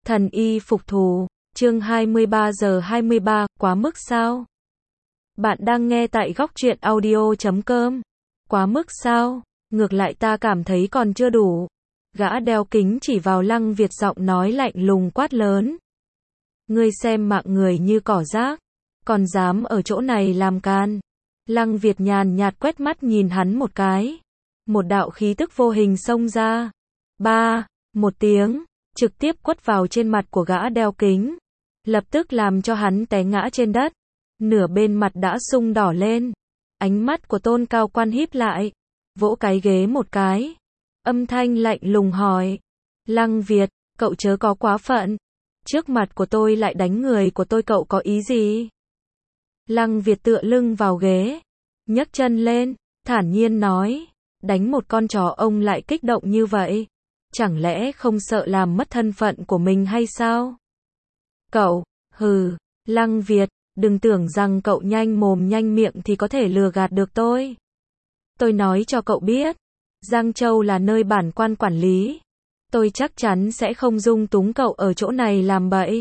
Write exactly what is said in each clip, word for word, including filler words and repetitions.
Thần y phục thù, chương hai mươi ba giờ hai mươi ba, quá mức sao? Bạn đang nghe tại góc truyện audio chấm com. Quá mức sao? Ngược lại ta cảm thấy còn chưa đủ. Gã đeo kính chỉ vào Lăng Việt, giọng nói lạnh lùng quát lớn. Ngươi xem mạng người như cỏ rác, còn dám ở chỗ này làm can. Lăng Việt nhàn nhạt quét mắt nhìn hắn một cái. Một đạo khí tức vô hình xông ra. Ba, một tiếng, trực tiếp quất vào trên mặt của gã đeo kính. Lập tức làm cho hắn té ngã trên đất. Nửa bên mặt đã sưng đỏ lên. Ánh mắt của Tôn Cao Quan híp lại. Vỗ cái ghế một cái. Âm thanh lạnh lùng hỏi. Lăng Việt, cậu chớ có quá phận. Trước mặt của tôi lại đánh người của tôi, cậu có ý gì? Lăng Việt tựa lưng vào ghế. Nhấc chân lên, thản nhiên nói. Đánh một con chó ông lại kích động như vậy. Chẳng lẽ không sợ làm mất thân phận của mình hay sao? Cậu, hừ, Lăng Việt, đừng tưởng rằng cậu nhanh mồm nhanh miệng thì có thể lừa gạt được tôi. Tôi nói cho cậu biết, Giang Châu là nơi bản quan quản lý. Tôi chắc chắn sẽ không dung túng cậu ở chỗ này làm bậy.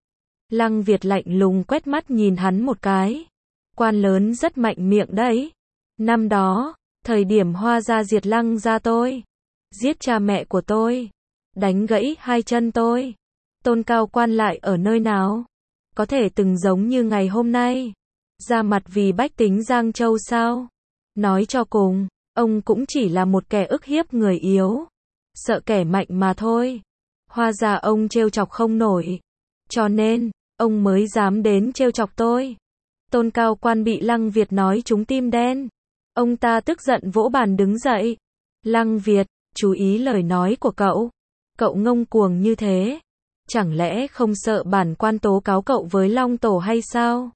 Lăng Việt lạnh lùng quét mắt nhìn hắn một cái. Quan lớn rất mạnh miệng đấy. Năm đó, thời điểm Hoa gia diệt Lăng gia tôi, giết cha mẹ của tôi, đánh gãy hai chân tôi. Tôn Cao Quan lại ở nơi nào? Có thể từng giống như ngày hôm nay, ra mặt vì bách tính Giang Châu sao? Nói cho cùng, ông cũng chỉ là một kẻ ức hiếp người yếu, sợ kẻ mạnh mà thôi. Hoa gia ông trêu chọc không nổi, cho nên, ông mới dám đến trêu chọc tôi. Tôn Cao Quan bị Lăng Việt nói trúng tim đen. Ông ta tức giận vỗ bàn đứng dậy. Lăng Việt, chú ý lời nói của cậu. Cậu ngông cuồng như thế, chẳng lẽ không sợ bản quan tố cáo cậu với Long Tổ hay sao?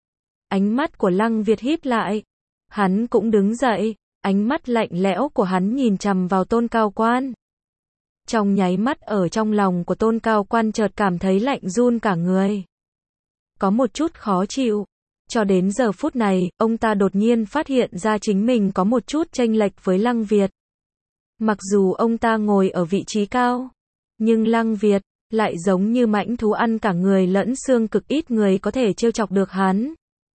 Ánh mắt của Lăng Việt híp lại. Hắn cũng đứng dậy, ánh mắt lạnh lẽo của hắn nhìn chằm vào Tôn Cao Quan. Trong nháy mắt ở trong lòng của Tôn Cao Quan chợt cảm thấy lạnh run cả người. Có một chút khó chịu. Cho đến giờ phút này, ông ta đột nhiên phát hiện ra chính mình có một chút chênh lệch với Lăng Việt. Mặc dù ông ta ngồi ở vị trí cao, nhưng Lăng Việt lại giống như mãnh thú ăn cả người lẫn xương, cực ít người có thể trêu chọc được hắn.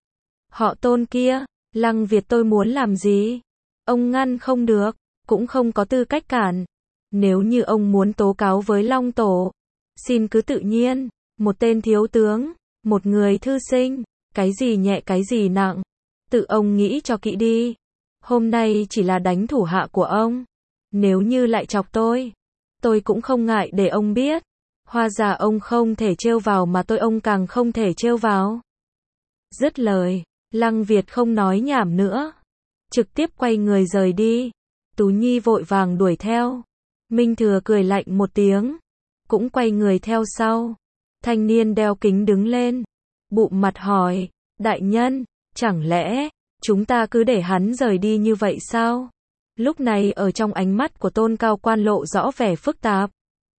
Họ Tôn kia, Lăng Việt tôi muốn làm gì? Ông ngăn không được, cũng không có tư cách cản. Nếu như ông muốn tố cáo với Long Tổ, xin cứ tự nhiên. Một tên thiếu tướng, một người thư sinh, cái gì nhẹ cái gì nặng, tự ông nghĩ cho kỹ đi. Hôm nay chỉ là đánh thủ hạ của ông. Nếu như lại chọc tôi, tôi cũng không ngại để ông biết. Hoa gia ông không thể trêu vào mà tôi ông càng không thể trêu vào. Dứt lời, Lăng Việt không nói nhảm nữa, trực tiếp quay người rời đi. Tú Nhi vội vàng đuổi theo. Minh Thừa cười lạnh một tiếng, cũng quay người theo sau. Thanh niên đeo kính đứng lên, bụm mặt hỏi, đại nhân, chẳng lẽ chúng ta cứ để hắn rời đi như vậy sao? Lúc này ở trong ánh mắt của Tôn Cao Quan lộ rõ vẻ phức tạp.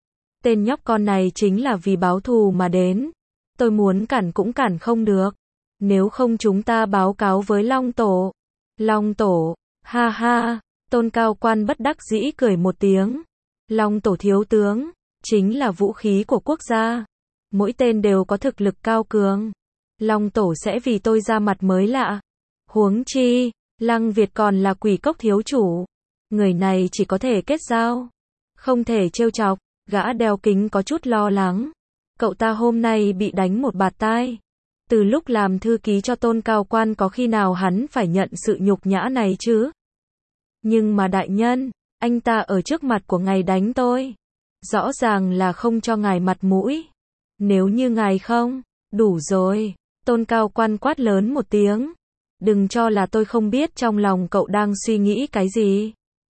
Tên nhóc con này chính là vì báo thù mà đến. Tôi muốn cản cũng cản không được. Nếu không chúng ta báo cáo với Long Tổ. Long Tổ, ha ha, Tôn Cao Quan bất đắc dĩ cười một tiếng. Long Tổ thiếu tướng, chính là vũ khí của quốc gia. Mỗi tên đều có thực lực cao cường. Long Tổ sẽ vì tôi ra mặt mới lạ. Huống chi, Lăng Việt còn là Quỷ Cốc thiếu chủ. Người này chỉ có thể kết giao, không thể trêu chọc. Gã đeo kính có chút lo lắng. Cậu ta hôm nay bị đánh một bạt tai. Từ lúc làm thư ký cho Tôn Cao Quan có khi nào hắn phải nhận sự nhục nhã này chứ? Nhưng mà đại nhân, anh ta ở trước mặt của ngài đánh tôi. Rõ ràng là không cho ngài mặt mũi. Nếu như ngài không, đủ rồi. Tôn Cao Quan quát lớn một tiếng. Đừng cho là tôi không biết trong lòng cậu đang suy nghĩ cái gì.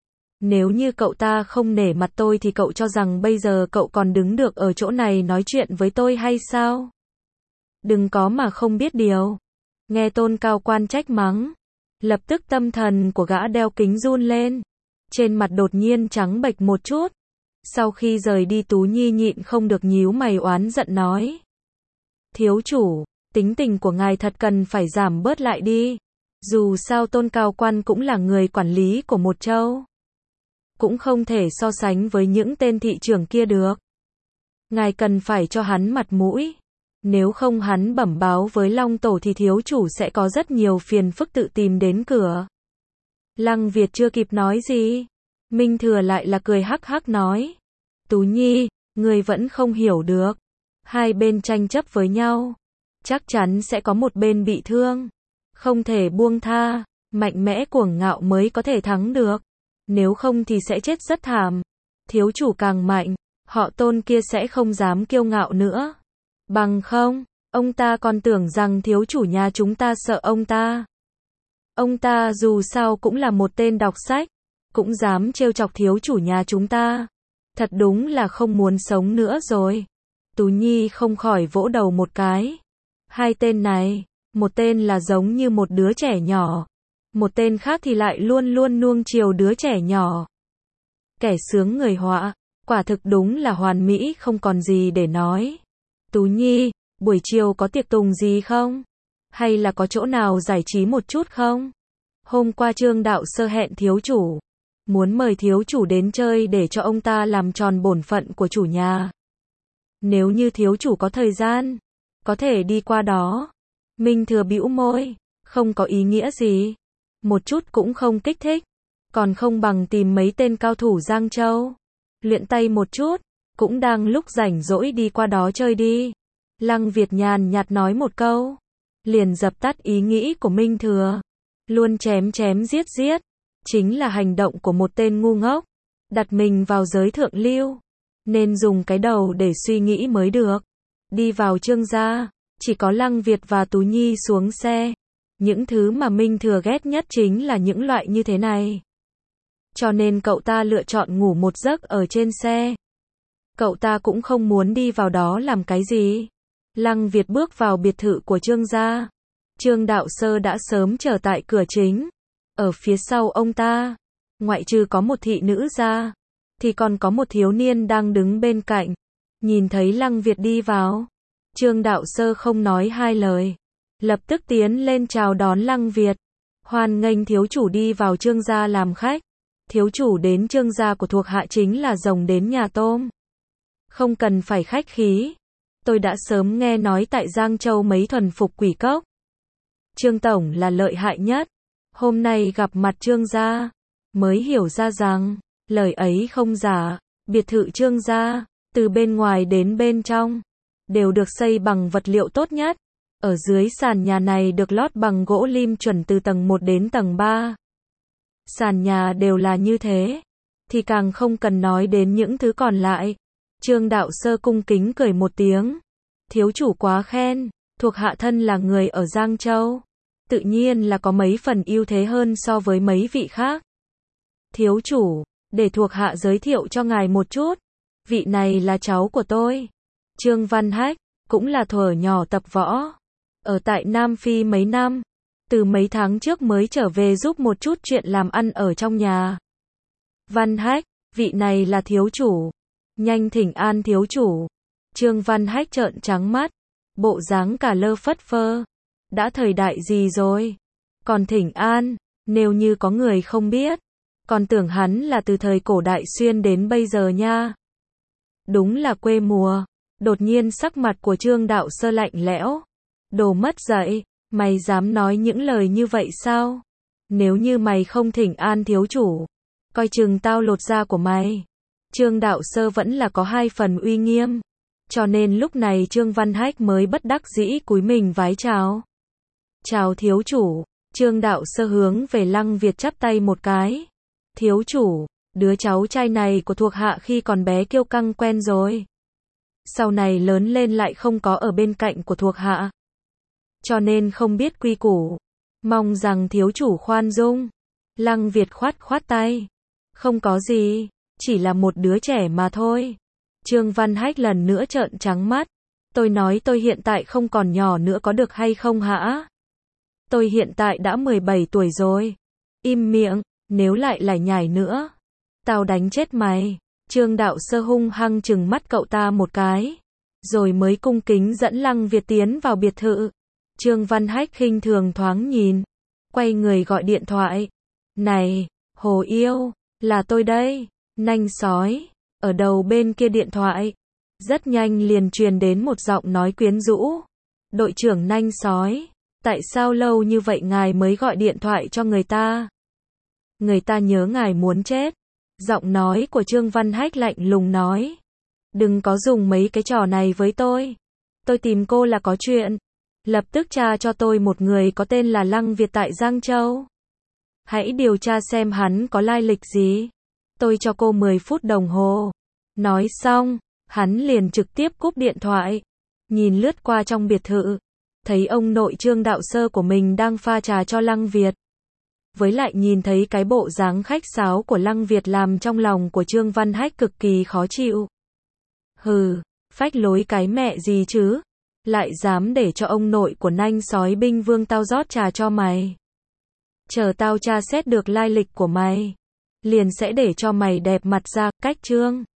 Nếu như cậu ta không nể mặt tôi thì cậu cho rằng bây giờ cậu còn đứng được ở chỗ này nói chuyện với tôi hay sao? Đừng có mà không biết điều. Nghe Tôn Cao Quan trách mắng, lập tức tâm thần của gã đeo kính run lên. Trên mặt đột nhiên trắng bệch một chút. Sau khi rời đi Tú Nhi nhịn không được nhíu mày oán giận nói. Thiếu chủ, tính tình của ngài thật cần phải giảm bớt lại đi. Dù sao Tôn Cao Quan cũng là người quản lý của một châu. Cũng không thể so sánh với những tên thị trưởng kia được. ngài cần phải cho hắn mặt mũi. Nếu không hắn bẩm báo với Long Tổ thì thiếu chủ sẽ có rất nhiều phiền phức tự tìm đến cửa. Lăng Việt chưa kịp nói gì, Minh Thừa lại là cười hắc hắc nói. Tú Nhi, ngươi vẫn không hiểu được. Hai bên tranh chấp với nhau, chắc chắn sẽ có một bên bị thương. Không thể buông tha, mạnh mẽ cuồng ngạo mới có thể thắng được. Nếu không thì sẽ chết rất thảm. Thiếu chủ càng mạnh, họ Tôn kia sẽ không dám kiêu ngạo nữa. Bằng không, ông ta còn tưởng rằng thiếu chủ nhà chúng ta sợ ông ta. Ông ta dù sao cũng là một tên đọc sách, cũng dám trêu chọc thiếu chủ nhà chúng ta. Thật đúng là không muốn sống nữa rồi. Tú Nhi không khỏi vỗ đầu một cái. Hai tên này, một tên là giống như một đứa trẻ nhỏ, một tên khác thì lại luôn luôn nuông chiều đứa trẻ nhỏ. Kẻ sướng người họa, quả thực đúng là hoàn mỹ không còn gì để nói. Tú Nhi, buổi chiều có tiệc tùng gì không? Hay là có chỗ nào giải trí một chút không? Hôm qua Trương Đạo Sơ hẹn thiếu chủ, muốn mời thiếu chủ đến chơi để cho ông ta làm tròn bổn phận của chủ nhà. Nếu như thiếu chủ có thời gian, có thể đi qua đó. Minh Thừa bĩu môi, không có ý nghĩa gì, một chút cũng không kích thích, còn không bằng tìm mấy tên cao thủ Giang Châu, luyện tay một chút, cũng đang lúc rảnh rỗi đi qua đó chơi đi. Lăng Việt nhàn nhạt nói một câu, liền dập tắt ý nghĩ của Minh Thừa. Luôn chém chém giết giết, chính là hành động của một tên ngu ngốc, đặt mình vào giới thượng lưu, nên dùng cái đầu để suy nghĩ mới được. Đi vào Trương gia, chỉ có Lăng Việt và Tú Nhi xuống xe. Những thứ mà Minh Thừa ghét nhất chính là những loại như thế này. Cho nên cậu ta lựa chọn ngủ một giấc ở trên xe. Cậu ta cũng không muốn đi vào đó làm cái gì. Lăng Việt bước vào biệt thự của Trương gia. Trương Đạo Sơ đã sớm chờ tại cửa chính. Ở phía sau ông ta, ngoại trừ có một thị nữ ra, thì còn có một thiếu niên đang đứng bên cạnh. Nhìn thấy Lăng Việt đi vào, Trương Đạo Sơ không nói hai lời, lập tức tiến lên chào đón Lăng Việt. Hoan nghênh thiếu chủ đi vào Trương gia làm khách. Thiếu chủ đến Trương gia của thuộc hạ chính là rồng đến nhà tôm. Không cần phải khách khí. Tôi đã sớm nghe nói tại Giang Châu mấy thuần phục quỷ cốc. Trương Tổng là lợi hại nhất. Hôm nay gặp mặt Trương gia, mới hiểu ra rằng, lời ấy không giả. Biệt thự Trương gia, từ bên ngoài đến bên trong, đều được xây bằng vật liệu tốt nhất. Ở dưới sàn nhà này được lót bằng gỗ lim chuẩn từ tầng một đến tầng ba. Sàn nhà đều là như thế, thì càng không cần nói đến những thứ còn lại. Trương Đạo Sơ cung kính cười một tiếng. Thiếu chủ quá khen, thuộc hạ thân là người ở Giang Châu, tự nhiên là có mấy phần ưu thế hơn so với mấy vị khác. Thiếu chủ, để thuộc hạ giới thiệu cho ngài một chút. Vị này là cháu của tôi, Trương Văn Hách, cũng là thuở nhỏ tập võ, ở tại Nam Phi mấy năm, từ mấy tháng trước mới trở về giúp một chút chuyện làm ăn ở trong nhà. Văn Hách, vị này là thiếu chủ, nhanh thỉnh an thiếu chủ. Trương Văn Hách trợn trắng mắt, bộ dáng cả lơ phất phơ. Đã thời đại gì rồi? Còn thỉnh an, nếu như có người không biết, còn tưởng hắn là từ thời cổ đại xuyên đến bây giờ nha. Đúng là quê mùa. Đột nhiên sắc mặt của Trương Đạo Sơ lạnh lẽo. Đồ mất dạy, mày dám nói những lời như vậy sao? Nếu như mày không thỉnh an thiếu chủ, coi chừng tao lột da của mày. Trương Đạo Sơ vẫn là có hai phần uy nghiêm, cho nên lúc này Trương Văn Hách mới bất đắc dĩ cúi mình vái chào. Chào thiếu chủ. Trương Đạo Sơ hướng về Lăng Việt chắp tay một cái. Thiếu chủ, đứa cháu trai này của thuộc hạ khi còn bé kiêu căng quen rồi, sau này lớn lên lại không có ở bên cạnh của thuộc hạ, cho nên không biết quy củ, mong rằng thiếu chủ khoan dung. Lăng Việt khoát khoát tay. Không có gì, chỉ là một đứa trẻ mà thôi. Trương Văn Hách lần nữa trợn trắng mắt. Tôi nói tôi hiện tại không còn nhỏ nữa có được hay không hả? Tôi hiện tại đã mười bảy tuổi rồi. Im miệng, nếu lại lải nhải nữa, tao đánh chết mày. Trương Đạo Sơ hung hăng trừng mắt cậu ta một cái, rồi mới cung kính dẫn Lăng Việt tiến vào biệt thự. Trương Văn Hách khinh thường thoáng nhìn, quay người gọi điện thoại. Này, Hồ Yêu, là tôi đây. Nanh sói, ở đầu bên kia điện thoại, Rất nhanh liền truyền đến một giọng nói quyến rũ. Đội trưởng Nanh Sói, tại sao lâu như vậy ngài mới gọi điện thoại cho người ta? Người ta nhớ ngài muốn chết. Giọng nói của Trương Văn Hách lạnh lùng nói. Đừng có dùng mấy cái trò này với tôi. Tôi tìm cô là có chuyện. Lập tức tra cho tôi một người có tên là Lăng Việt tại Giang Châu. Hãy điều tra xem hắn có lai lịch gì. Tôi cho cô mười phút đồng hồ. Nói xong, hắn liền trực tiếp cúp điện thoại. Nhìn lướt qua trong biệt thự, thấy ông nội Trương đạo sơ của mình đang pha trà cho Lăng Việt. Với lại nhìn thấy cái bộ dáng khách sáo của Lăng Việt làm trong lòng của Trương Văn Hách cực kỳ khó chịu. Hừ, phách lối cái mẹ gì chứ? Lại dám để cho ông nội của Nanh Sói binh vương tao rót trà cho mày. Chờ tao tra xét được lai lịch của mày, liền sẽ để cho mày đẹp mặt ra, cách Trương